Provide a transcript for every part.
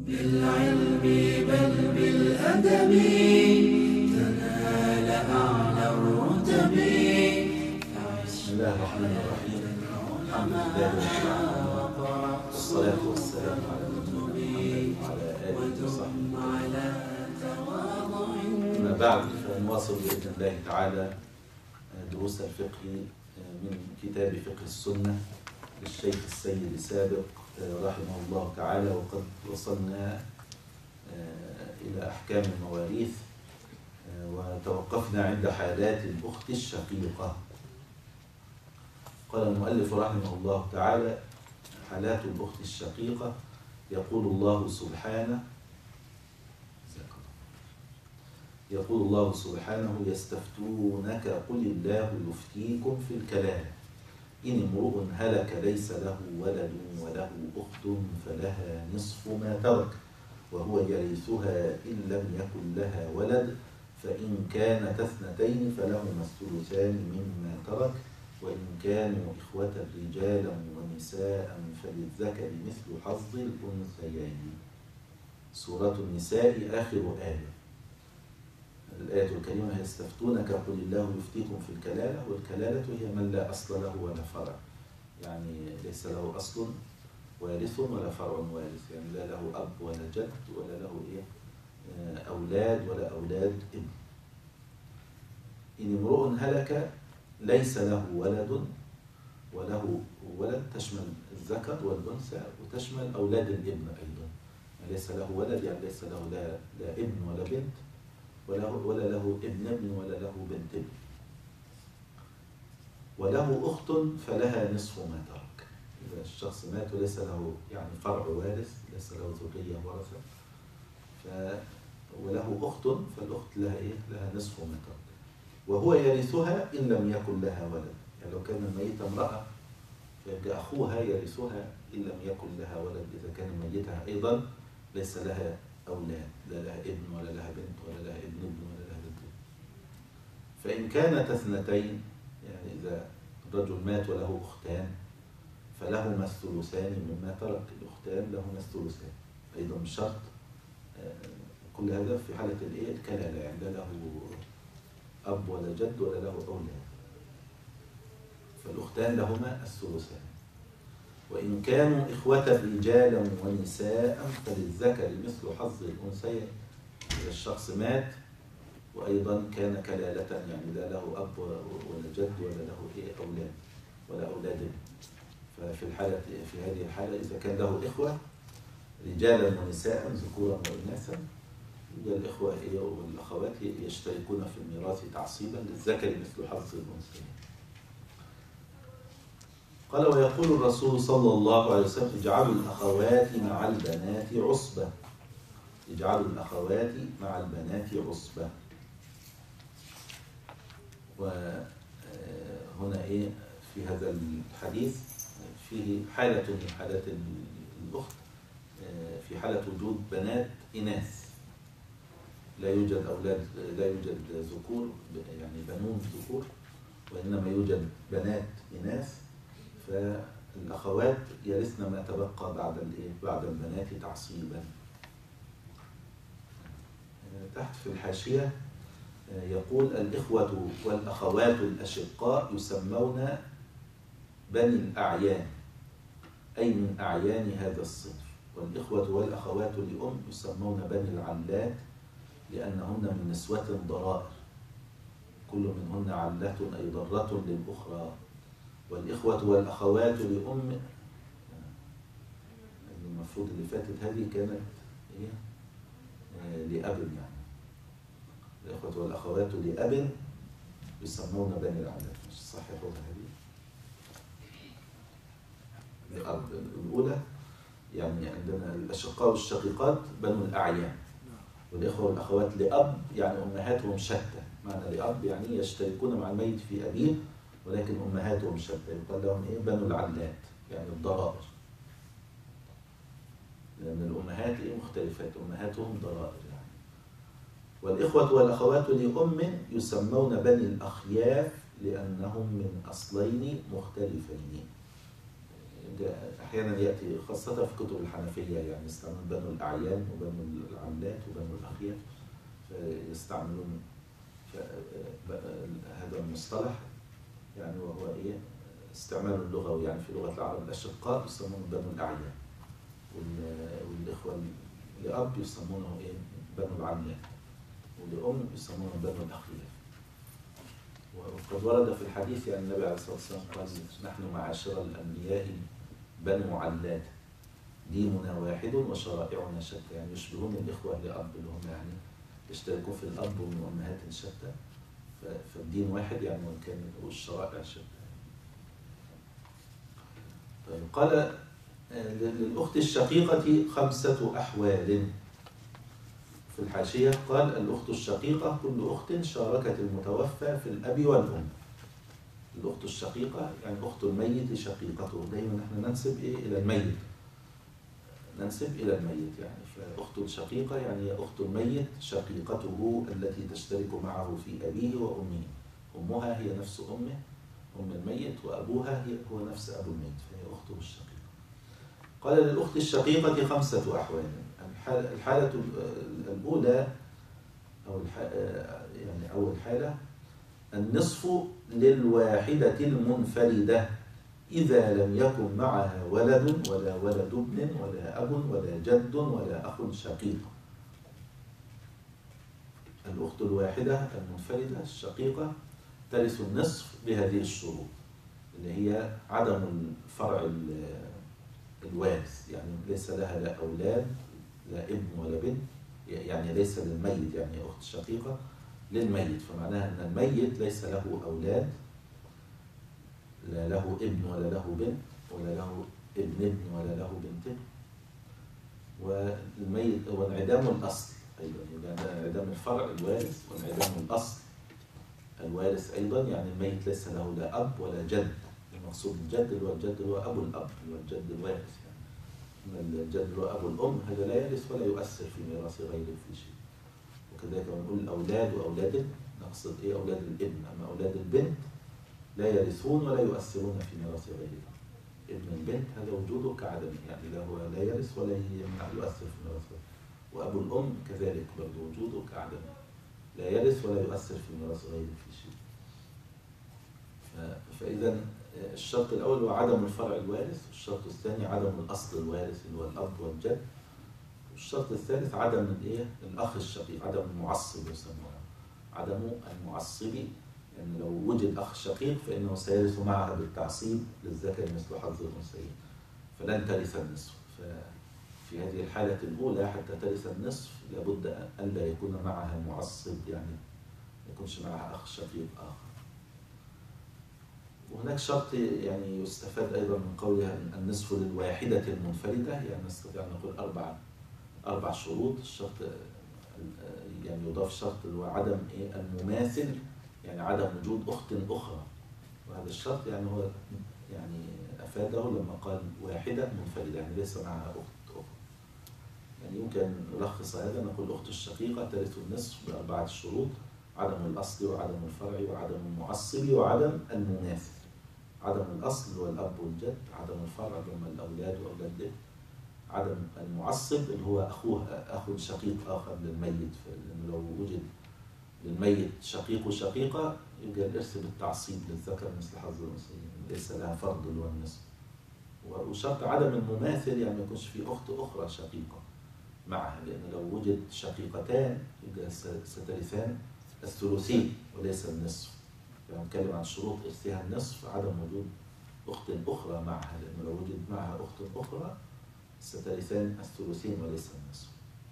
بالعلم بل بالأدب تنال أعلى الرتب. بسم الله الرحمن الرحيم. الحمد لله رب العالمين، والصلاة والسلام على نبينا محمد وعلى آله وصحبه. أما بعد، فنواصل بإذن الله تعالى دروس الفقه من كتاب فقه السنة للشيخ السيد سابق رحمه الله تعالى، وقد وصلنا إلى أحكام المواريث، وتوقفنا عند حالات الأخت الشقيقة. قال المؤلف رحمه الله تعالى: حالات الأخت الشقيقة. يقول الله سبحانه: يستفتونك قل الله يفتيكم في الكلالة إن امرؤ هلك ليس له ولد وله أخت فلها نصف ما ترك وهو يرثها إن لم يكن لها ولد فإن كانت اثنتين فلهما الثلثان مما ترك وإن كانوا إخوة رجالا ونساء فللذكر مثل حظ الأنثيين. سورة النساء آخر آية. الآية الكريمة: يستفتونك قل الله يفتيكم في الكلالة. والكلالة هي من لا أصل له ولا فرع، يعني ليس له أصل وارث ولا فرع وارث، يعني لا له أب ولا جد ولا له أولاد ولا أولاد ابن. إن امرؤ هلك ليس له ولد وله ولد، تشمل الذكر والأنثى وتشمل أولاد الابن أيضا. ليس له ولد يعني ليس له لا ابن ولا بنت ولا له ابن ولا له بنت ابن. وله أخت فلها نصف ما ترك. إذا الشخص مات وليس له يعني فرع وارث، ليس له ذرية ورثة، وله أخت، فالأخت لها نصف ما ترك وهو يرثها إن لم يكن لها ولد. يعني لو كان الميت امرأة فيبقى أخوها يرثها إن لم يكن لها ولد، إذا كان ميتها أيضا ليس لها أولاد، لا لها ابن ولا لها بنت ولا لها ابن ولا لها بنت. فإن كانت اثنتين، يعني إذا الرجل مات وله أختان فلهما الثلثان مما ترك. الأختان لهما الثلثان أيضا بشرط كل هذا في حالة الكلالة، يعني لا له أب ولا جد ولا له أولاد، فالأختان لهما الثلثان. وإن كانوا إخوة رجالا ونساء فللذكر مثل حظ الأنثيين. إذا الشخص مات وأيضا كان كلالة، يعني لا له أب ولا جد ولا له أولاد ولا أولاد. ففي هذه الحالة إذا كان له إخوة رجالا ونساء ذكورا وإناثا، الإخوة والأخوات يشتركون في الميراث تعصيبا للذكر مثل حظ الأنثيين. قال: ويقول الرسول صلى الله عليه وسلم: اجعلوا الأخوات مع البنات عصبة. اجعلوا الأخوات مع البنات عصبة. وهنا في هذا الحديث فيه حالة من حالات الأخت، في حالة وجود بنات إناث، لا يوجد أولاد، لا يوجد ذكور يعني بنون ذكور، وإنما يوجد بنات إناث، فالأخوات يرثن ما تبقى بعد البنات تعصيبا. تحت في الحاشية يقول: الإخوة والأخوات الأشقاء يسمون بني الأعيان، أي من أعيان هذا الصنف. والإخوة والأخوات لأم يسمون بني العلات لأنهن من نسوة ضرائر، كل منهن علة أي ضرة للأخرى. والإخوة والأخوات لأم، المفروض اللي فاتت هذه كانت لأب، يعني الإخوة والأخوات لأب يسمون بني العلات. مش صح يا هذه لأب الأولى، يعني عندنا الأشقاء والشقيقات بنو الأعيان، والإخوة والأخوات لأب يعني أمهاتهم شتى. معنى لأب يعني يشتركون مع الميت في أبيه ولكن أمهاتهم شتى، يقال لهم بنو العلات، يعني الضرائر، لأن الأمهات مختلفات، أمهاتهم ضرائر يعني. والإخوة والأخوات لأم يسمون بني الأخياف لأنهم من أصلين مختلفين. أحيانا يأتي خاصة في كتب الحنفية، يعني يستعملون بنو الأعيان وبنو العملات وبنو الأخيار، فيستعملون هذا المصطلح، يعني وهو إيه استعمال اللغوي، يعني في لغة العرب الأشقاء يسمونه بنو الأعيان، والإخوة لأب يسمونه إيه بنو العملات، ولأم يسمونه بنو الأخيار. وقد ورد في الحديث يعني النبي عليه الصلاة والسلام قال: نحن معاشر الأنبياء بنو علات، ديننا واحد وشرائعنا شتى، يعني يشبهون الإخوة لأب اللي هم يعني يشتركوا في الأب ومن أمهات شتى، فالدين واحد يعني، وإن كان والشرائع شتى. طيب قال: للأخت الشقيقة 5 أحوال. في الحاشية قال: الأخت الشقيقة كل أخت شاركت المتوفى في الأب والأم. الأخت الشقيقة يعني أخت الميت شقيقته، دايما نحن ننسب إلى الميت، ننسب إلى الميت يعني، فأخت الشقيقة يعني أخت الميت شقيقته التي تشترك معه في أبيه وأمه، أمها هي نفس أمه أم الميت، وأبوها هو نفس أبو الميت، فهي أخته الشقيقة. قال: للأخت الشقيقة 5 أحوال. الحالة الأولى يعني أول حالة: النصف للواحدة المنفردة إذا لم يكن معها ولد ولا ولد ابن ولا أب ولا جد ولا أخ شقيق. الأخت الواحدة المنفردة الشقيقة ترث النصف بهذه الشروط، اللي هي عدم الفرع الوارث، يعني ليس لها لا أولاد لا ابن ولا بنت، يعني ليس للميت، يعني أخت شقيقة للميت، فمعناها أن الميت ليس له أولاد، لا له ابن ولا له بنت ولا له ابن ولا له بنت، والميت وانعدام الأصل أيضا، يعني انعدام الفرع الوارث وانعدام الأصل الوارث أيضا، يعني الميت ليس له لا أب ولا جد. المقصود الجد اللي هو الجد اللي هو أبو الأب، اللي هو الجد الوارث، يعني الجد اللي هو أبو الأم هذا لا يرث ولا يؤثر في ميراث غيره في شيء. وكذلك نقول الأولاد وأولاد، نقصد إيه أولاد الابن، أما أولاد البنت لا يرثون ولا يؤثرون في ميراث غيره. ابن البنت هذا وجوده كعدمه، يعني لا هو لا يرث ولا يؤثر في ميراث غيره. وأبو الأم كذلك برضه وجوده كعدمه، لا يرث ولا يؤثر في ميراث غيره في شيء. فإذا الشرط الأول هو عدم الفرع الوارث، والشرط الثاني عدم الأصل الوارث اللي هو الأب والجد، والشرط الثالث عدم الأخ الشقيق، عدم المعصب يسمونه، عدم المعصب، يعني لو وجد أخ شقيق فإنه سيرث معها بالتعصيب للذكر مثل حظ الأنثيين، فلن ترث النصف. ففي هذه الحالة الأولى حتى ترث النصف لابد أن لا يكون معها معصب، يعني ما يكونش معها أخ شقيق آخر. وهناك شرط يعني يستفاد أيضا من قولها النصف للواحدة المنفردة، يعني نستطيع أن نقول 4 شروط. الشرط يعني يضاف شرط اللي هو عدم المماثل، يعني عدم وجود أخت أخرى، وهذا الشرط يعني هو يعني أفاده لما قال واحدة منفردة، يعني ليس معها أخت أخرى. يعني يمكن نلخص هذا نقول أخت الشقيقة ترث النصف ب4 شروط: عدم الأصل وعدم الفرع وعدم المعصب وعدم المماثل. عدم الأصل هو الأب والجد، عدم الفرع هم الأولاد وأولاد الابن، عدم المعصب اللي هو أخو شقيق آخر للميت، لأنه لو وجد للميت شقيق وشقيقة يبقى الإرث بالتعصيب للذكر مثل حظ الأنثيين، ليس لها فرض اللي هو النصف. وشرط عدم المماثل يعني ما يكونش في أخت أخرى شقيقة معها، لأن لو وجد شقيقتان يبقى سترثان الثلثين وليس النصف. يعني نتكلم عن شروط إرثها النصف عدم وجود أخت أخرى معها، لأنه لو وجد معها أخت أخرى سترثان الثلثين وليس النصف.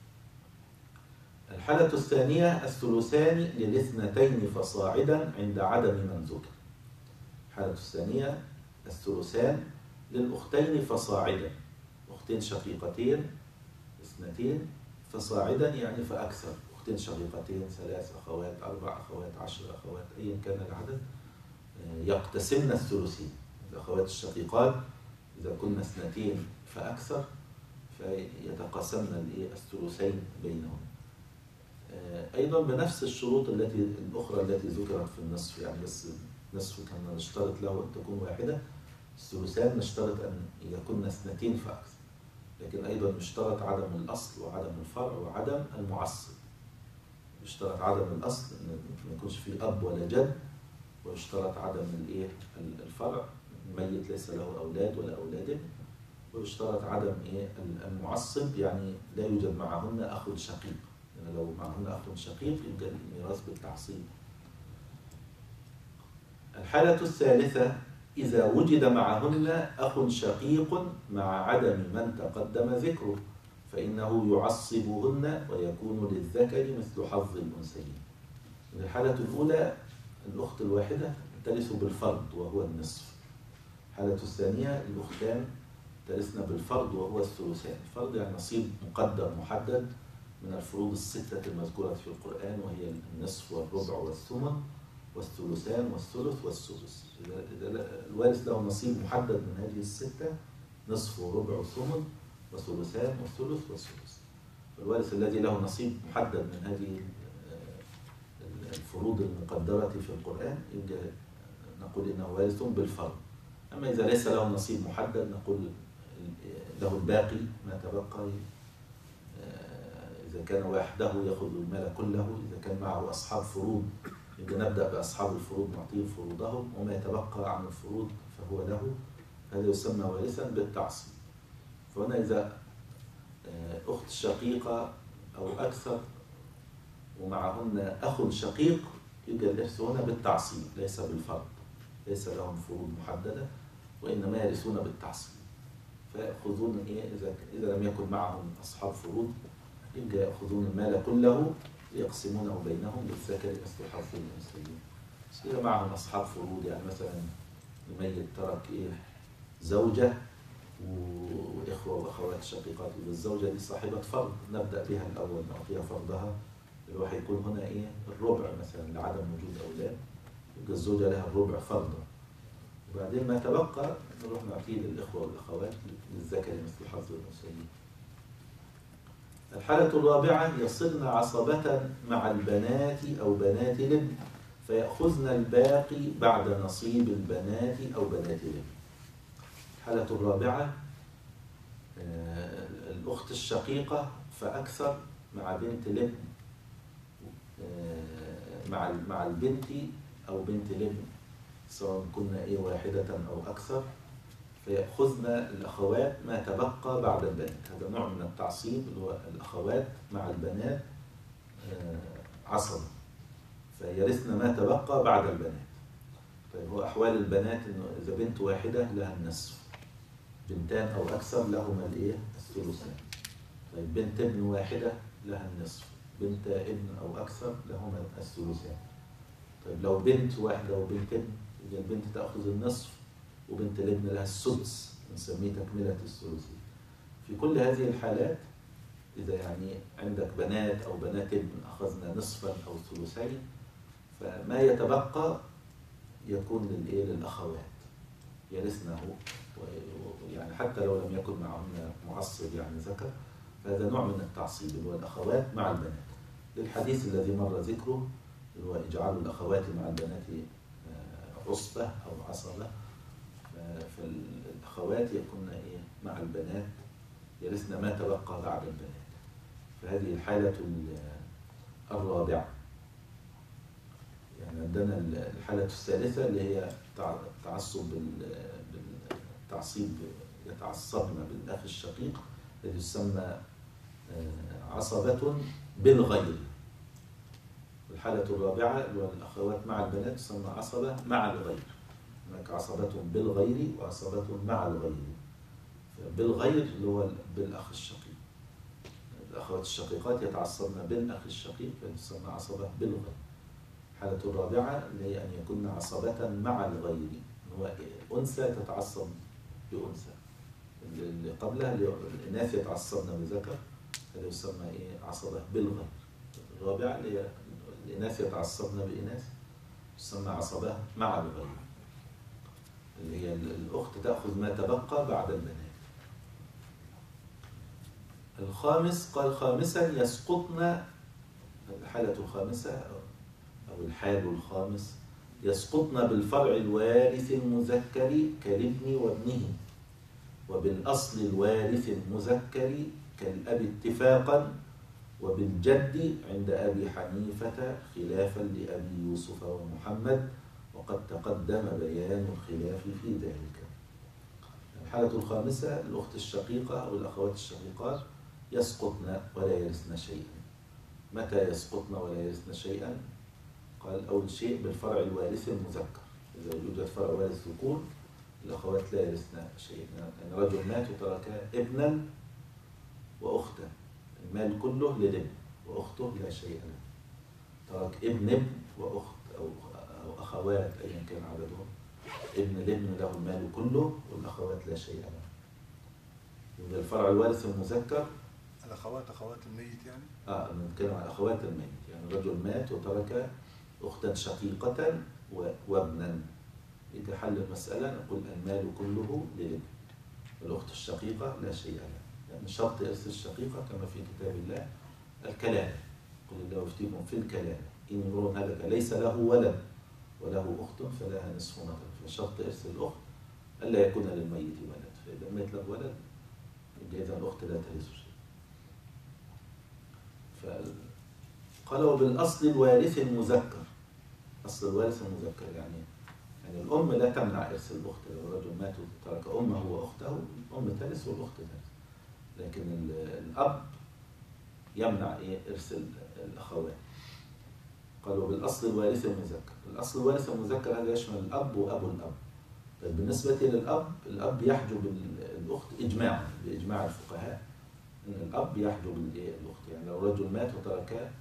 الحالة الثانية: الثلثان للاثنتين فصاعدا عند عدم من ذكر. الحالة الثانية: الثلثان للأختين فصاعدا، أختين شقيقتين 2 فصاعدا يعني فأكثر، أختين شقيقتين 3 أخوات 4 أخوات 10 أخوات أيا كان العدد يقتسمن الثلثين. الأخوات الشقيقات إذا كنا 2 فأكثر فيتقاسمن الثلثين بينهم. أيضا بنفس الشروط الأخرى التي ذكرت في النصف، يعني بس النصف كان نشترط له أن تكون واحدة، الثلثان نشترط أن يكون اثنتين فأكثر، لكن أيضا يشترط عدم الأصل وعدم الفرع وعدم المعصب. يشترط عدم الأصل أن ما يكونش فيه أب ولا جد، ويشترط عدم الفرع، الميت ليس له أولاد ولا أولاد ابن، ويشترط عدم المعصب، يعني لا يوجد معهن أخ شقيق، يعني لو معهن أخ شقيق يوجد الميراث بالتعصيب. الحالة الثالثة إذا وجد معهن أخ شقيق مع عدم من تقدم ذكره، فإنه يعصبهن ويكون للذكر مثل حظ الأنثيين. الحالة الأولى الأخت الواحدة ترث بالفرض وهو النصف. الحالة الثانية الأختان ترثن بالفرض وهو الثلثان. الفرض يعني نصيب مقدر محدد من الفروض الستة المذكورة في القرآن، وهي النصف والربع والثمن والثلثان والثلث والسدس. إذا الوارث له نصيب محدد من هذه الستة، نصف وربع وثمن وثلثان والثلث والسدس. الوارث الذي له نصيب محدد من هذه الفروض المقدرة في القرآن نقول إنه وارث بالفرض. أما إذا ليس له نصيب محدد نقول له الباقي ما تبقى. إذا كان وحده يأخذ المال كله، إذا كان معه أصحاب فروض نبدأ بأصحاب الفروض نعطيهم فروضهم، وما يتبقى عن الفروض فهو له. هذا يسمى وارثا بالتعصيب. فهنا إذا أخت شقيقة أو أكثر ومعهن أخ شقيق يوجد الإرث هنا بالتعصيب ليس بالفرض، ليس لهم فروض محددة وإنما يرثون بالتعصيب. فيأخذون إذا لم يكن معهم أصحاب فروض يبقى يأخذون المال كله يقسمونه بينهم بالذكر مثل حظ الأنثيين. إذا معهم أصحاب فروض، يعني مثلا الميت ترك زوجة وإخوة وأخوات شقيقات، الزوجة دي صاحبة فرض نبدأ بها الأول نعطيها فرضها، اللي راح يكون هنا الربع مثلا لعدم وجود أولاد، يبقى الزوجة لها الربع فرضا، وبعدين ما تبقى نروح نعطيه للإخوة والأخوات للذكر مثل حظ الأنثيين. الحالة الرابعة يصرن عصبة مع البنات أو بنات الابن فيأخذن الباقي بعد نصيب البنات أو بنات الابن. الحالة الرابعة الأخت الشقيقة فأكثر مع بنت الابن، مع البنت أو بنت الابن سواء كنا واحدة أو أكثر، فيأخذن الأخوات ما تبقى بعد البنات. هذا نوع من التعصيب اللي هو الأخوات مع البنات عصبة، فيرثن ما تبقى بعد البنات. طيب هو أحوال البنات إنه إذا بنت واحدة لها النصف، بنتان أو أكثر لهما الثلثان. طيب بنت ابن واحدة لها النصف، بنت ابن أو أكثر لهما الثلثان. طيب لو بنت واحدة وبنت ابن يبقى البنت تأخذ النصف وبنت الابن لها السدس، نسميه تكملة الثلثين. في كل هذه الحالات إذا يعني عندك بنات أو بنات ابن أخذنا نصفا أو ثلثين، فما يتبقى يكون للأخوات يرثنه، يعني حتى لو لم يكن معهن معصب يعني ذكر، فهذا نوع من التعصيب اللي هو الأخوات مع البنات. للحديث الذي مر ذكره اللي هو إجعال الأخوات مع البنات عصبة أو عصبة، فالأخوات يكون مع البنات يرثن ما تبقى بعد البنات. فهذه الحالة الرابعة. يعني عندنا الحالة الثالثة اللي هي تعصب بالتعصيب، يتعصبن بالأخ الشقيق الذي يسمى عصبة بالغير. الحالة الرابعة اللي هو الأخوات مع البنات تسمى عصبة مع الغير. هناك عصبة بالغير وعصبة مع الغير. بالغير اللي هو بالأخ الشقيق. الأخوات الشقيقات يتعصبن بالأخ الشقيق فتسمى عصبة بالغير. الحالة الرابعة اللي هي أن يكون عصبة مع الغير، هو أنثى تتعصب بأنثى. اللي قبلها الإناث يتعصبن بذكر، هذا يسمى عصبة بالغير. الرابعة اللي هي الإناث يتعصبن بإناث تسمى عصبة مع الغير، اللي هي الأخت تأخذ ما تبقى بعد البنات. الخامس قال خامسا يسقطن. الحالة الخامسة أو الحال الخامس يسقطن بالفرع الوارث المذكر كالابن وابنه، وبالأصل الوارث المذكر كالأب اتفاقا، وبالجد عند أبي حنيفة خلافا لأبي يوسف ومحمد، وقد تقدم بيان الخلاف في ذلك. الحالة الخامسة الأخت الشقيقة أو الأخوات الشقيقات يسقطن ولا يرثن شيئا. متى يسقطن ولا يرثن شيئا؟ قال أول شيء بالفرع الوارث المذكر، إذا يوجد فرع وارث ذكور الأخوات لا يرثن شيئا. يعني رجل مات وترك ابنا وأختا، المال كله للابن وأخته لا شيء له. ترك ابن وأخت أو أخوات أيا كان عددهم، ابن الابن له المال كله والأخوات لا شيء له. يبقى الفرع الوارث المذكر الأخوات أخوات الميت يعني؟ نتكلم عن أخوات الميت، يعني رجل مات وترك أختا شقيقة وابنا. إذا حل المسألة نقول المال كله للابن والأخت الشقيقة لا شيء لها. يعني شرط إرث الشقيقة كما في كتاب الله الكلالة، قل الله يفتيكم في الكلالة إن امرؤ هلك ليس له ولد وله أخت فلها نصف ما ترك. فشرط إرث الأخت ألا يكون للميت ولد، فإذا مات له ولد يبقى إذا الأخت لا ترث شيء. قال وبالأصل الوارث المذكر، أصل الوارث المذكر يعني الأم لا تمنع إرث الأخت. لو الرجل مات وترك أمه وأخته الأم ترث والأخت ترث، لكن الأب يمنع إرث الأخوات. قالوا بالأصل الوارث المذكر. الأصل الوارث المذكر هذا يشمل الأب وأبو الأب. طيب بالنسبة للأب، الأب يحجب الأخت إجماعا بإجماع الفقهاء إن الأب يحجب الأخت. يعني لو رجل مات وترك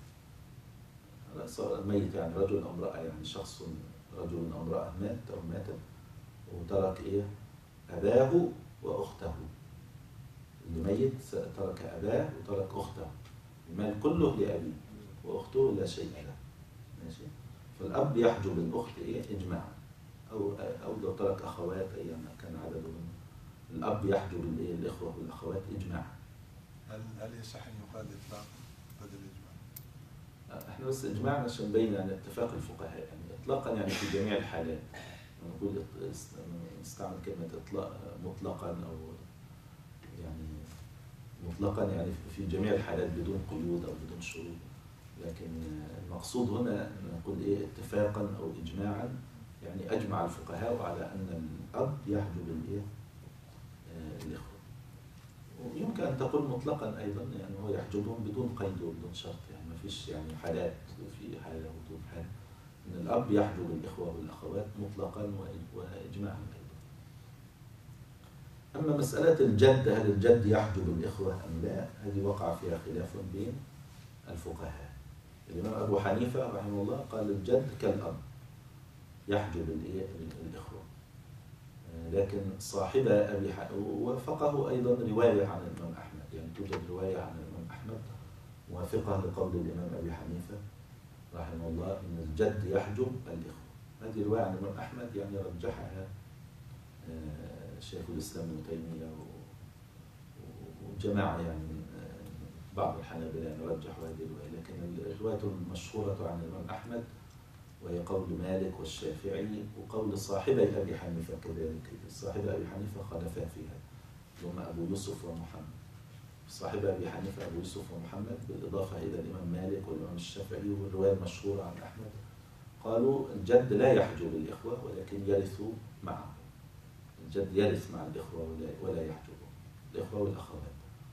ميت، يعني رجل أو امرأة، يعني شخص رجل أو امرأة مات أو ماتت وترك أباه وأخته. اللي ميت ترك أباه وترك أخته، المال كله لأبيه وأخته لا شيء له. ماشي؟ فالأب يحجب الأخت إجماعا، أو لو ترك أخوات أيام كان عددهم، الأب يحجب الإخوة والأخوات إجماعا. هل يصح أن يقال إطلاق بدل إجماع؟ احنا بس إجماعا عشان نبين يعني اتفاق الفقهاء، يعني إطلاقا يعني في جميع الحالات. نقول نستعمل كلمة إطلاق مطلقا أو يعني مطلقا يعني في جميع الحالات بدون قيود أو بدون شروط. لكن المقصود هنا نقول اتفاقا أو إجماعا، يعني أجمع الفقهاء على أن الأب يحجب الإخوة. ويمكن أن تقول مطلقا أيضا، يعني هو يحجبهم بدون قيد وبدون شرط، يعني ما فيش يعني حالات في حالة وبدون حالة، أن الأب يحجب الإخوة والأخوات مطلقا وإجماعا أيضا. أما مسألة الجد، هل الجد يحجب الإخوة أم لا؟ هذه وقع فيها خلاف بين الفقهاء. الإمام أبو حنيفة رحمه الله قال الجد كالأب يحجب الإخوة، لكن صاحب أبي وافقه أيضا رواية عن الإمام أحمد، يعني توجد رواية عن الإمام أحمد موافقة لقول الإمام أبي حنيفة رحمه الله أن الجد يحجب الإخوة. هذه رواية عن الإمام أحمد يعني رجحها شيخ الإسلام ابن تيمية وجماعة يعني بعض الحنابلة يعني رجحوا هذه الرواية، لكن الرواية المشهورة عن الإمام أحمد وهي قول مالك والشافعي وقول صاحبي أبي حنيفة كذلك. صاحب أبي حنيفة خالفا فيها هم أبو يوسف ومحمد. صاحب أبي حنيفة أبو يوسف ومحمد بالإضافة إلى الإمام مالك والإمام الشافعي. والرواية المشهورة عن أحمد قالوا الجد لا يحجب الإخوة ولكن يرث معه. الجد يرث مع الإخوة ولا يحجبهم الإخوة والأخوات.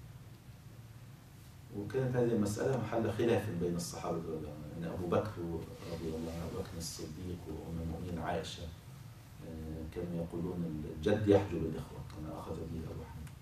وكانت هذه المسألة محل خلاف بين الصحابة رضي الله عنهم، يعني أبو بكر رضي الله عنه، أبو بكر الصديق وأم المؤمنين عائشة كانوا يقولون الجد يحجب الإخوة كما أخذ به أبو حنيفة.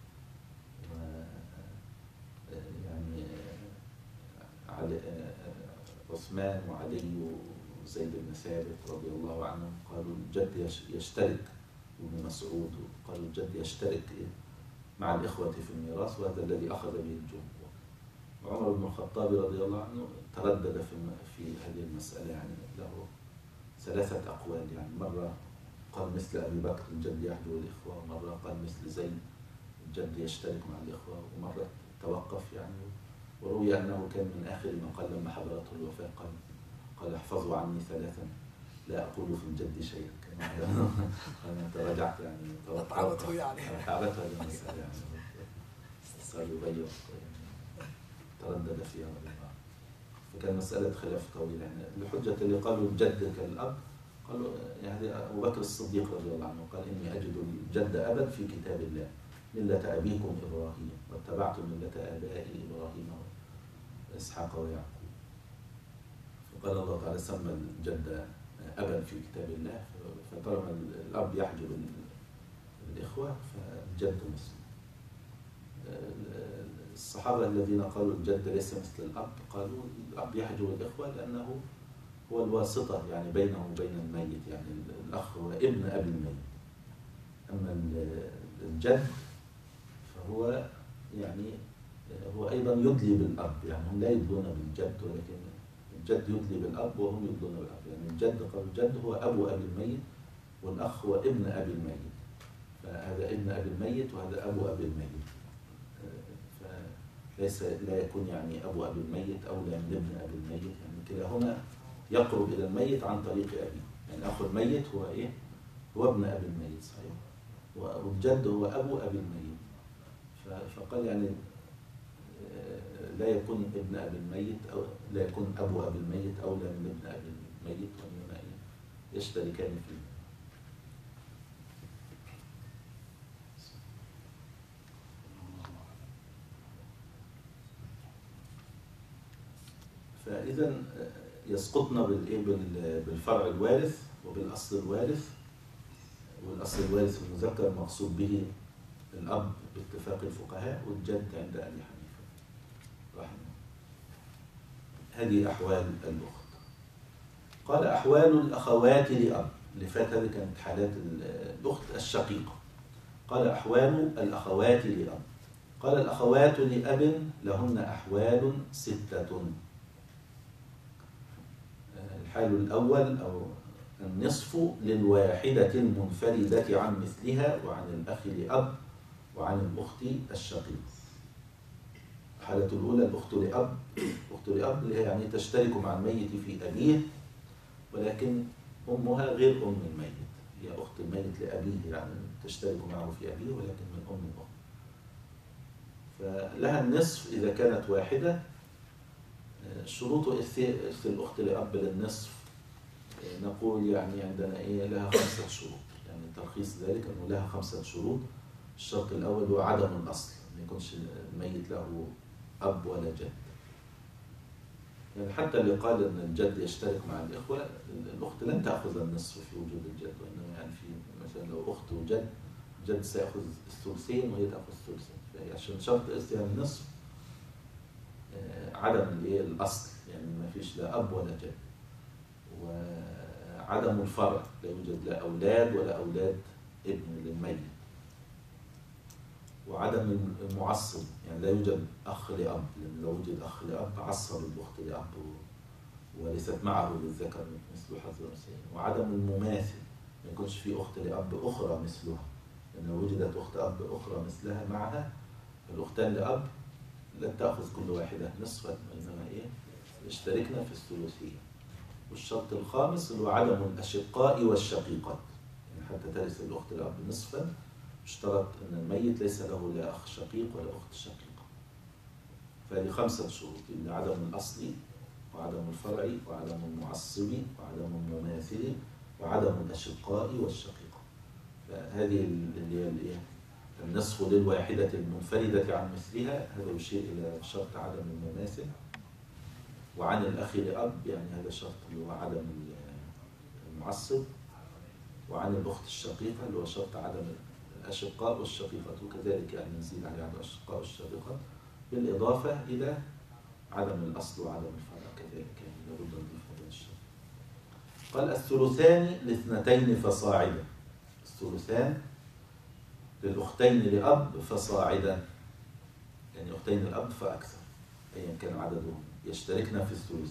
يعني عثمان وعلي وزيد بن ثابت رضي الله عنهم قالوا الجد يشترك، وابن مسعود قالوا الجد يشترك مع الإخوة في الميراث، وهذا الذي أخذ به الجمهور. وعمر بن الخطاب رضي الله عنه تردد في هذه المسألة، يعني له 3 أقوال. يعني مرة قال مثل أبي بكر الجد يحجب الإخوة، ومرة قال مثل زيد الجد يشترك مع الإخوة، ومرة توقف يعني. وروي أنه كان من آخر ما قال لما حضرته الوفاة قال احفظوا عني 3 لا أقول في الجد شيئا كما أنا تراجعت يعني أتعبته يعني. أتعبته هذه المسألة يعني صار يغير تردد فيها فكان مسألة خلاف طويلة يعني. الحجة اللي قالوا الجد كالأب قالوا يعني أبو بكر الصديق رضي الله عنه قال إني أجد الجد أبا في كتاب الله ملة أبيكم إبراهيم واتبعتم ملة آبائي إبراهيم وإسحاق ويعقوب. فقال الله تعالى سمى الجد أبا في كتاب الله فطالما الأب يحجب الإخوة فالجد مسلم. الصحابة الذين قالوا الجد ليس مثل الأب قالوا الأب يحجب الإخوة لأنه هو الواسطة يعني بينه وبين الميت يعني الأخ هو ابن أبي الميت. أما الجد فهو يعني هو أيضا يدلي بالأب يعني هم لا يدلون بالجد ولكن الجد يدلي بالأب وهم يدلون بالأب يعني الجد قالوا الجد هو أبو أبي الميت والأخ هو ابن أبي الميت فهذا ابن أبي الميت وهذا أبو أبي الميت فليس لا يكون يعني أبو أبي الميت أولى من ابن أبي الميت يعني كلاهما يقرب إلى الميت عن طريق أبيه يعني أخو الميت هو إيه؟ هو ابن أبي الميت صحيح والجد هو أبو أبي الميت فقال يعني لا يكون ابن أبي الميت أو لا يكون أبو أبي الميت أولى من ابن أبي الميت وإنما يشتركان فيه. فإذا يسقطنا بالفرع الوارث وبالأصل الوارث والأصل الوارث المذكر مقصود به الأب باتفاق الفقهاء والجد عند أبي حنيفة رحمه. هذه أحوال الأخت. قال أحوال الأخوات لأب اللي فات هذه كانت حالات الأخت الشقيقة. قال أحوال الأخوات لأب. قال الأخوات لأب لهن أحوال 6. الحال الأول أو النصف للواحدة المنفردة عن مثلها وعن الأخ لأب وعن الأخت الشقيق. الحالة الأولى الأخت لأب. الأخت لأب اللي هي يعني تشترك مع الميت في أبيه ولكن أمها غير أم الميت هي أخت الميت لأبيه يعني تشترك معه في أبيه ولكن من أم الأم. فلها النصف إذا كانت واحدة. شروط إرث الأخت لأب للنصف نقول يعني عندنا إيه لها 5 شروط يعني تلخيص ذلك أنه لها 5 شروط. الشرط الأول هو عدم الأصل ما يكونش الميت له أب ولا جد يعني حتى اللي قال أن الجد يشترك مع الإخوة الأخت لن تأخذ النصف في وجود الجد وإنما يعني في مثلا لو أخت وجد الجد سيأخذ الثلثين وهي تأخذ الثلثين فهي عشان شرط إرثها النصف عدم الأصل يعني ما فيش لا أب ولا جد وعدم الفرع لا يوجد لا أولاد ولا أولاد ابن للميت وعدم المعصب يعني لا يوجد أخ لأب لأن لو وجد أخ لأب عصب الأخت لأب ورثت معه للذكر مثل حظ الأنثيين وعدم المماثل ما يكونش في أخت لأب أخرى مثلها لأن لو وجدت أخت أب أخرى مثلها معها الأختان لأب لن تأخذ كل واحدة نصفا وإنما إيه يشتركنا في الثلثية. والشرط الخامس هو عدم الأشقاء والشقيقات يعني حتى ترث الأخت الأب نصفا اشترط أن الميت ليس له لا أخ شقيق ولا أخت شقيقة. فهذه 5 شروط عدم الأصل وعدم الفرع وعدم المعصب وعدم المماثل وعدم الأشقاء والشقيقة. فهذه اللي هي الإيه النصف للواحدة المنفردة عن مثلها هذا يشير إلى شرط عدم المماثل وعن الأخ لأب يعني هذا شرط اللي هو عدم المعصب وعن الأخت الشقيقة اللي هو شرط عدم الأشقاء والشقيقة وكذلك يعني نزيد عليه عدم الأشقاء والشقيقة بالإضافة إلى عدم الأصل وعدم الفرع كذلك يعني لابد أن نضيف هذا الشرط. قال الثلثان ل2 فصاعدا. الثلثان للأختين لأب فصاعدا يعني أختين الأب فأكثر أيا كان عددهم يشتركنا في الثلث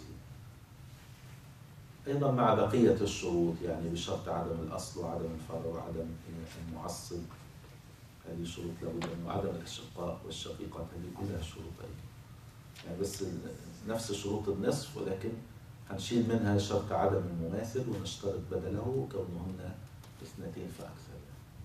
أيضا مع بقية الشروط يعني بشرط عدم الأصل وعدم الفرع وعدم المعصب هذه شروط لابد أن وعدم الأشقاء والشقيقات هذه كلها شروط أيضا يعني بس نفس شروط النصف ولكن هنشيل منها شرط عدم المماثل ونشترط بدله كونهن اثنتين فأكثر.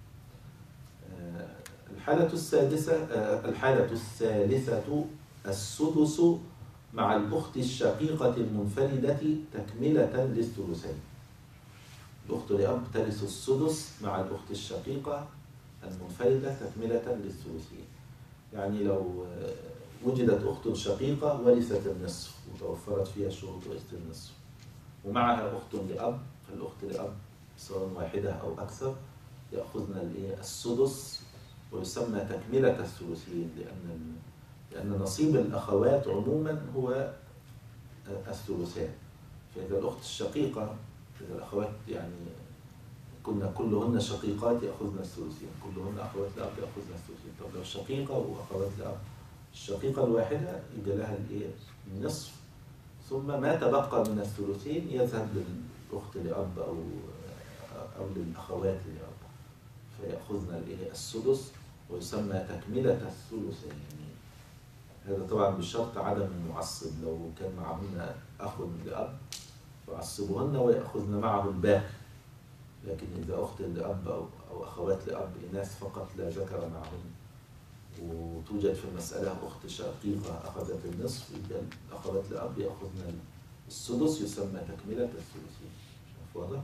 الحالة الثالثة السدس مع الأخت الشقيقة المنفردة تكملة للثلثين. الأخت لأب ترث السدس مع الأخت الشقيقة المنفردة تكملة للثلثين. يعني لو وجدت أخت شقيقة ورثت النصف وتوفرت فيها شروط إرث النصف، ومعها أخت لأب، فالأخت لأب سواء واحدة أو أكثر يأخذن السدس، ويسمى تكملة الثلثين لأن نصيب الأخوات عموما هو الثلثان. فإذا الأخت الشقيقة، إذا الأخوات يعني كنا كلهن شقيقات يأخذن الثلثين، كلهن أخوات لأب يأخذن الثلثين. طب لو شقيقة وأخوات لأب، الشقيقة الواحدة يجي لها النصف، ثم ما تبقى من الثلثين يذهب للأخت لأب أو للأخوات لأب فيأخذن السدس، ويسمى تكملة الثلثين. هذا طبعا بشرط عدم المعصب. لو كان معهن أخ لأب يعصبهن ويأخذن معه الباقي، لكن إذا أخت لأب أو أخوات لأب إناث فقط لا ذكر معهن، وتوجد في المسألة أخت شقيقة أخذت النصف، يبقى الأخوات لأب يأخذن السدس، يسمى تكملة الثلثين. واضح؟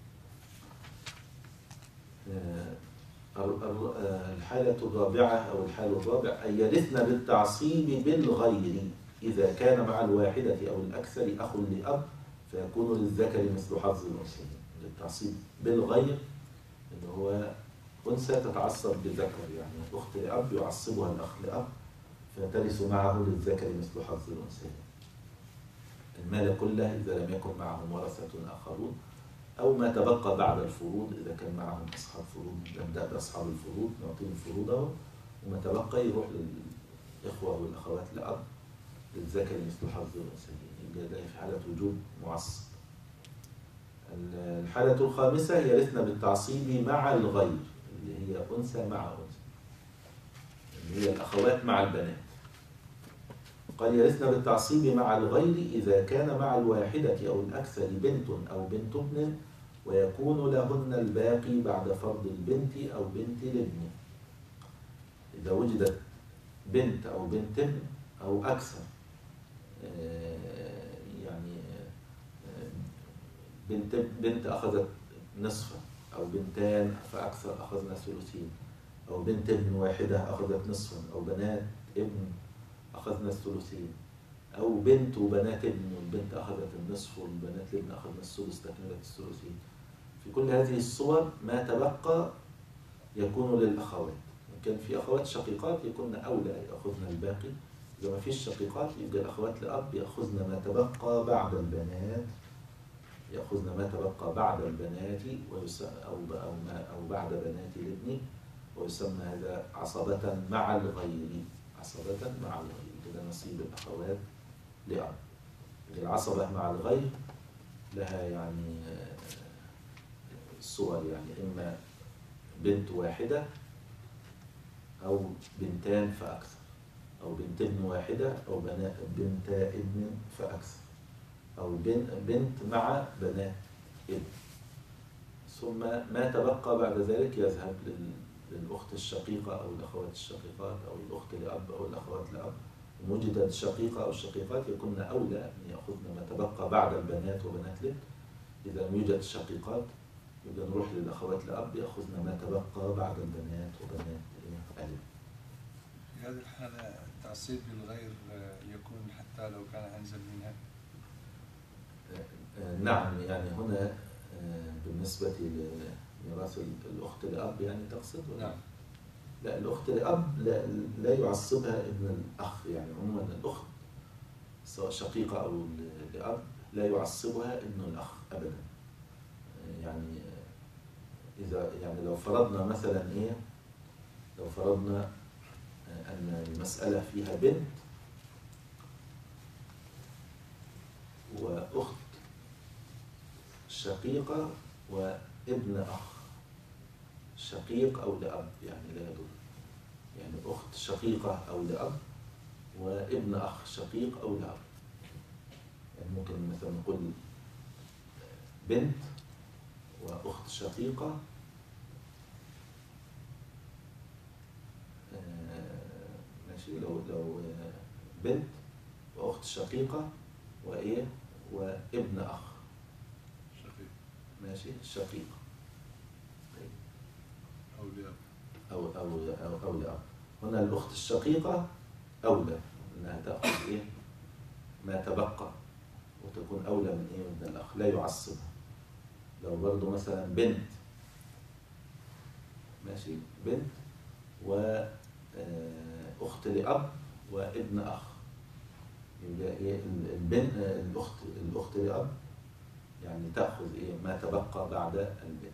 الحالة الرابعة أو الحال الرابع أن يرثن بالتعصيب بالغير إذا كان مع الواحدة أو الأكثر أخ لأب فيكون للذكر مثل حظ الأنثيين. التعصيب بالغير اللي هو أنثى تتعصب بذكر، يعني أخت لأب يعصبها الأخ لأب فترث معه للذكر مثل حظ الأنثيين. المال كله إذا لم يكن معهم ورثة آخرون، أو ما تبقى بعد الفروض إذا كان معهم أصحاب فروض، نبدأ بأصحاب الفروض نعطيهم فروضهم، وما تبقى يروح للإخوة والأخوات لأب للذكر مثل حظ الأنثيين. يبقى ده في حالة وجوب معصب. الحالة الخامسة هي يرثن بالتعصيب مع الغير، اللي هي أنثى مع أنثى، اللي هي الأخوات مع البنات. قال يرثن بالتعصيب مع الغير إذا كان مع الواحدة أو الأكثر بنت أو بنت ابن، ويكون لهن الباقي بعد فرض البنت أو بنت الابن. إذا وجدت بنت أو بنت ابن أو أكثر، يعني بنت أخذت نصفا، أو بنتان فأكثر أخذنا ثلثين، أو بنت ابن واحدة أخذت نصفا، أو بنات ابن أخذنا الثلثين، أو بنت وبنات ابن والبنت أخذت النصف والبنات الابن أخذنا السدس تكملة الثلثين. في كل هذه الصور ما تبقى يكون للأخوات. إن كان في أخوات شقيقات يكون أولى يأخذن الباقي، إذا ما فيش شقيقات يبقى الأخوات لأب يأخذن ما تبقى بعد البنات، يأخذن ما تبقى بعد البنات أو بعد بنات الابن، ويسمى هذا عصبة مع الغير. عصبة مع الغير كده نصيب الأخوات لأب. العصبة مع الغير لها يعني صور، يعني إما بنت واحدة أو بنتان فأكثر، أو بنت ابن واحدة أو بنت ابن فأكثر، أو بنت مع بنات ابن. ثم ما تبقى بعد ذلك يذهب للأخت الشقيقة أو الأخوات الشقيقات، أو الأخت لأب أو الأخوات لأب. إن وجدت شقيقة أو الشقيقات يكون أولى أن يأخذن ما تبقى بعد البنات وبنات الابن. إذا لم يوجد شقيقات يبقى نروح للأخوات لأب يأخذن ما تبقى بعد البنات وبنات الابن. في هذه الحالة التعصيب للغير يكون حتى لو كان أنزل منها؟ نعم، يعني هنا بالنسبة لميراث الأخت لأب يعني تقصد؟ نعم. لا، الأخت لأب لا يعصبها ابن الأخ. يعني عموما الأخت سواء شقيقة أو لأب لا يعصبها ابن الأخ أبدا. يعني إذا يعني لو فرضنا مثلا لو فرضنا أن المسألة فيها بنت وأخت شقيقة وابن أخ شقيق أو لأب، يعني لا يضر، يعني أخت شقيقة أو لأب وابن أخ شقيق أو لأب. يعني ممكن مثلا نقول بنت وأخت شقيقة، ماشي، لو بنت وأخت شقيقة وإيه وابن أخ، شقيق ماشي، شقيقة أو لأب أو لأب. هنا الأخت الشقيقة أولى أنها تأخذ إيه ما تبقى، وتكون أولى من إيه من الأخ، لا يعصبها. لو برضو مثلا بنت، ماشي، بنت وأخت لأب وابن أخ، يبقى إيه البنت الأخت لأب يعني تأخذ إيه ما تبقى بعد البنت.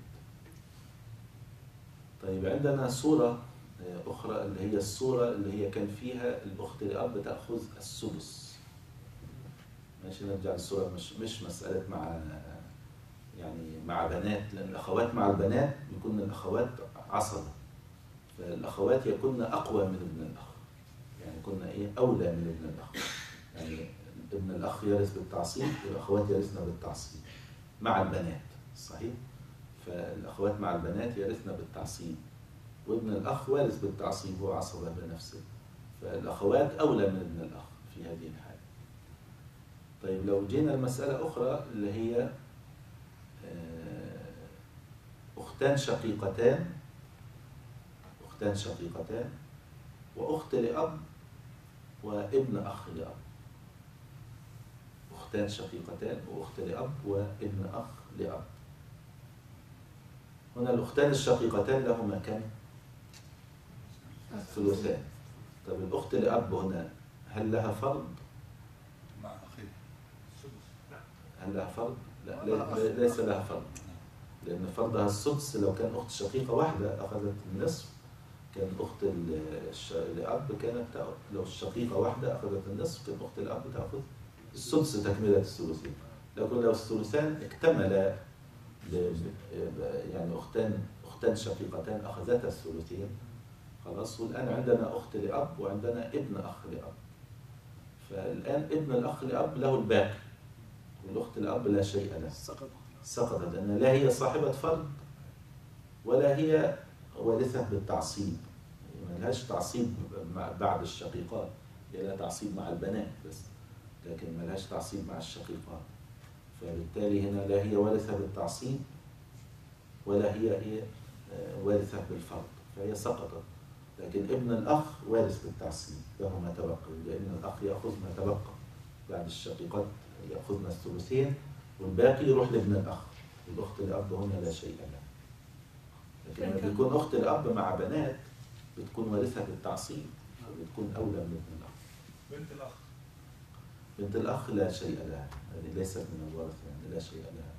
طيب عندنا صورة أخرى اللي هي الصورة اللي هي كان فيها الأخت لأب تأخذ السدس. ماشي، نرجع للصورة، مش مسألة يعني مع بنات، لأن الأخوات مع البنات بيكون الأخوات عصبة، فالأخوات يكون أقوى من ابن الأخ، يعني كنا إيه أولى من ابن الأخ. يعني ابن الأخ يرث بالتعصيب والأخوات يرثن بالتعصيب مع البنات، صحيح؟ فالأخوات مع البنات يرثن بالتعصيب، وابن الأخ وارث بالتعصيب وعصبة بنفسه، فالأخوات أولى من ابن الأخ في هذه الحالة. طيب لو جينا المسألة أخرى اللي هي أختان شقيقتان وأخت لأب وابن أخ لأب. أختان شقيقتان وأخت لأب وابن أخ لأب. هنا الأختان الشقيقتان لهما كم؟ ثلثان. طب الأخت لأب هنا هل لها فرض؟ مع أخيه. هل لها فرض؟ لا، ليس لها فرض، لأن فرضها السدس. لو كان أخت شقيقة واحدة أخذت النصف، كان أخت الأب كانت لو الشقيقة واحدة أخذت النصف، كان أخت الأب تأخذ السدس تكملة الثلثين. لكن لو الثلثان اكتمل يعني أختان شقيقتان أخذتا الثلثين خلاص، والآن عندنا أخت لأب وعندنا ابن أخ لأب. فالآن ابن الأخ لأب له الباقي، والأخت الأب لا شيء لها، سقطت، لأن لا هي صاحبة فرض ولا هي وارثة بالتعصيب، ما لهاش تعصيب بعد الشقيقات، هي لها تعصيب مع البنات بس، لكن ما لهاش تعصيب مع الشقيقات. فبالتالي هنا لا هي وارثة بالتعصيب ولا هي وارثة بالفرض، فهي سقطت. لكن ابن الأخ وارث بالتعصيب، له ما تبقى، لأن الأخ يأخذ ما تبقى بعد الشقيقات، يأخذنا الثلثين والباقي يروح لابن الأخ. الأخت الأب هنا لا شيء لها. لكن لما بيكون أخت الأب مع بنات بتكون وارثة بالتعصيب وبتكون أولى من ابن الأخ. بنت الأخ لا شيء لها، هذه ليست من الورثة، يعني لا شيء لها،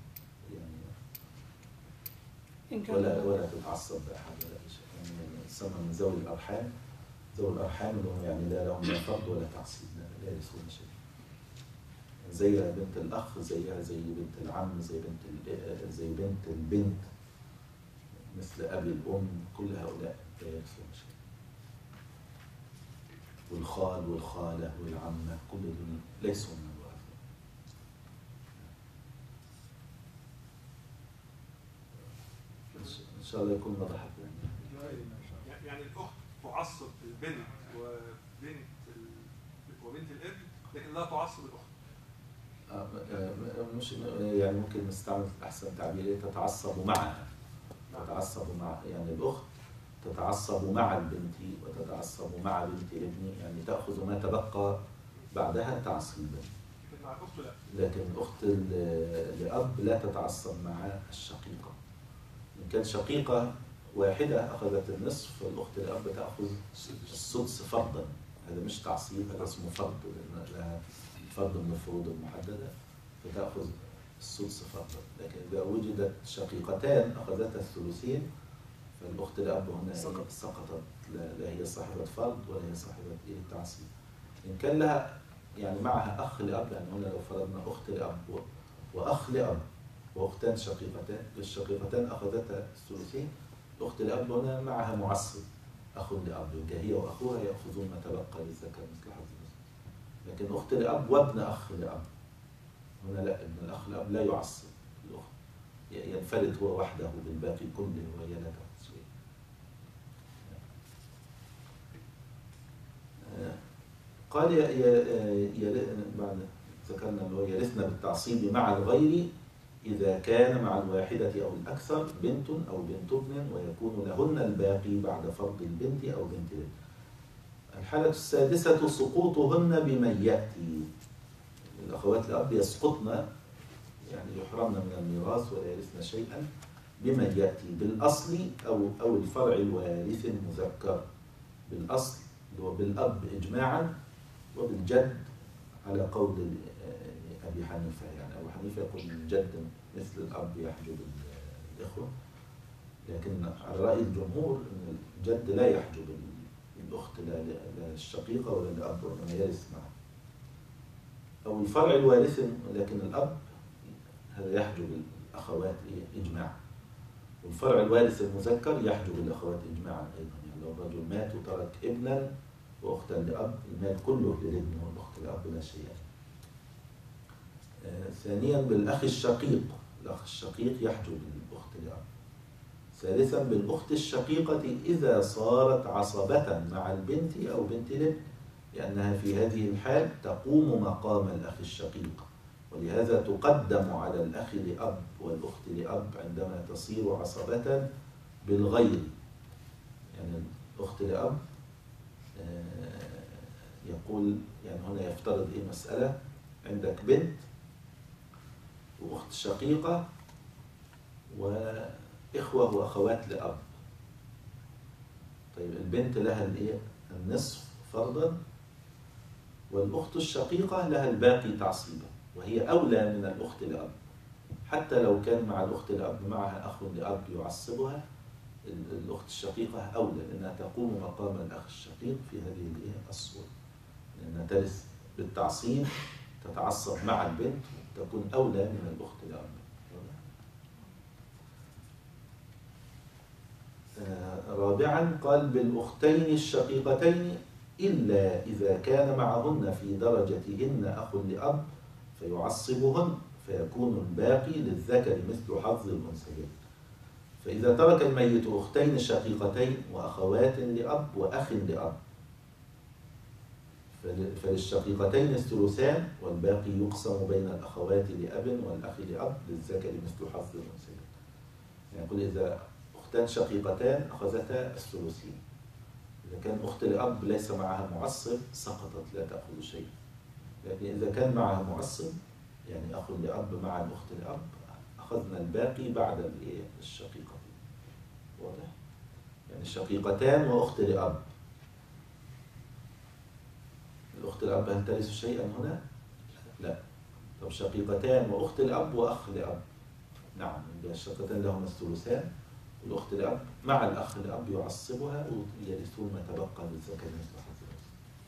يعني ولا تتعصب بأحد ولا شيء، يعني تسمى من ذوي الأرحام. ذوي الأرحام اللي يعني لا لهم لا فرض ولا تعصيب، لا يرثون شيء. زي بنت الأخ زيها زي بنت العم، زي بنت البنت، مثل أبي الأم، كل هؤلاء لا يرثون شيء. والخال والخالة والعمة كل دول ليسوا من الورثة. إن شاء الله يكون وضحت. يعني الأخت تعصب البنت وبنت الابن، لكن لا تعصب الأخت. مش يعني ممكن نستعمل أحسن تعبير، تتعصب معها، تتعصب مع، يعني الأخت تتعصب مع البنت وتتعصب مع بنت الابن، يعني تأخذ ما تبقى بعدها تعصيبا. لكن مع الأخت لا. لكن أخت الأب لا تتعصب مع الشقيقة. إن كانت شقيقة واحدة أخذت النصف، فالأخت الأب تأخذ السدس فرضا. هذا مش تعصيب، هذا اسمه فرض، لأنها فرض من الفروض المحددة، فتأخذ السدس فرضا. لكن إذا وجدت شقيقتان أخذتا الثلثين، فالأخت الأب هنا سقطت، لا هي صاحبة فرض ولا هي صاحبة تعصيب. إن كان لها يعني معها أخ لأب، يعني هنا لو فرضنا أخت لأب وأخ لأب وأختان شقيقتان، الشقيقتان أخذتا الثلثين، الأخت الأب هنا معها معصب أخ لأب، هي وأخوها يأخذون ما تبقى للذكر مثل حظ الأنثيين. لكن أخت لأب وابن أخ لأب هنا لا، ابن الأخ الأب لا يعصب الأخت، ينفرد هو وحده بالباقي كله وهي لا تأخذ شيء. قال بعد ذكرنا اللي هو يرثنا بالتعصيب مع الغير إذا كان مع الواحدة أو الأكثر بنت أو بنت ابن ويكون لهن الباقي بعد فرض البنت أو بنت الابن. الحالة السادسة سقوطهن بمن يأتي. الأخوات الأب يسقطن، يعني يحرمن من الميراث ولا يرثن شيئا بمن يأتي بالأصل أو الفرع الوارث المذكر. بالأصل اللي هو بالأب إجماعا، وبالجد على قول أبي حنيفة. يعني أبو حنيفة يقول الجد مثل الأب يحجب الإخوة، لكن على رأي الجمهور أن الجد لا يحجب الأخت لا الشقيقة ولا الأب، وإنما يرث معه. أو الفرع الوارث، لكن الأب هذا يحجب الأخوات إجماعا، والفرع الوارث المذكر يحجب الأخوات إجماعا أيضا. يعني لو الرجل مات وترك ابنا وأختا لأب، المال كله للابن والأخت لأب لا شيء. ثانيا بالأخ الشقيق، الأخ الشقيق يحجب الأخت لأب. ثالثا بالأخت الشقيقة إذا صارت عصبة مع البنت أو بنت الابن، لأنها في هذه الحال تقوم مقام الأخ الشقيق، ولهذا تقدم على الأخ لأب والأخت لأب عندما تصير عصبة بالغير. يعني الأخت لأب يقول، يعني هنا يفترض مسألة: عندك بنت وأخت شقيقة وإخوة وأخوات لأب. طيب البنت لها النصف فرضا، والأخت الشقيقة لها الباقي تعصيبا، وهي أولى من الأخت لأب. حتى لو كان مع الأخت لأب معها أخ لأب يعصبها، الأخت الشقيقة أولى، لأنها تقوم مقام الأخ الشقيق في هذه الصورة، لأنها ترث بالتعصيب، تتعصب مع البنت، تكون أولى من الأخت لأب. رابعا قال بالأختين الشقيقتين إلا إذا كان معهن في درجتهن أخ لأب فيعصبهن، فيكون الباقي للذكر مثل حظ الأنثيين. فإذا ترك الميت أختين شقيقتين وأخوات لأب وأخ لأب، فللشقيقتين الثلثان، والباقي يقسم بين الأخوات لأب والأخ لأب للذكر مثل حظ الأنثيين. يعني يقول إذا أختان شقيقتان أخذتا الثلثين، إذا كان أخت لأب ليس معها معصب سقطت لا تأخذ شيء. لكن إذا كان معها معصب، يعني أخ لأب مع الأخت لأب، أخذنا الباقي بعد الشقيقة. واضح؟ يعني الشقيقتان وأخت لأب، الأخت لأب هل ترث شيئا هنا؟ لا. طب شقيقتان وأخت لأب وأخ لأب، نعم، الشقيقتان لهما الثلثان، والأخت لأب مع الأخ لأب يعصبها ويرثون ما تبقى للذكر مثل حظ الأنثيين.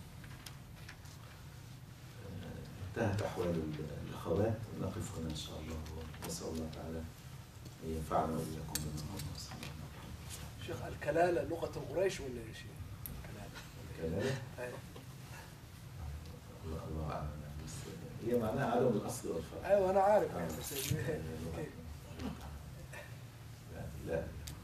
انتهت أحوال الأخوات، نقف هنا إن شاء الله، ونسأل الله تعالى أن ينفعنا وإياكم بما علمنا. شيخ الكلالة لغة قريش ولا إيش؟ الكلالة؟ الله أعلم، بس هي معناها عدم الأصل والفرع. أيوه أنا عارف، بس لا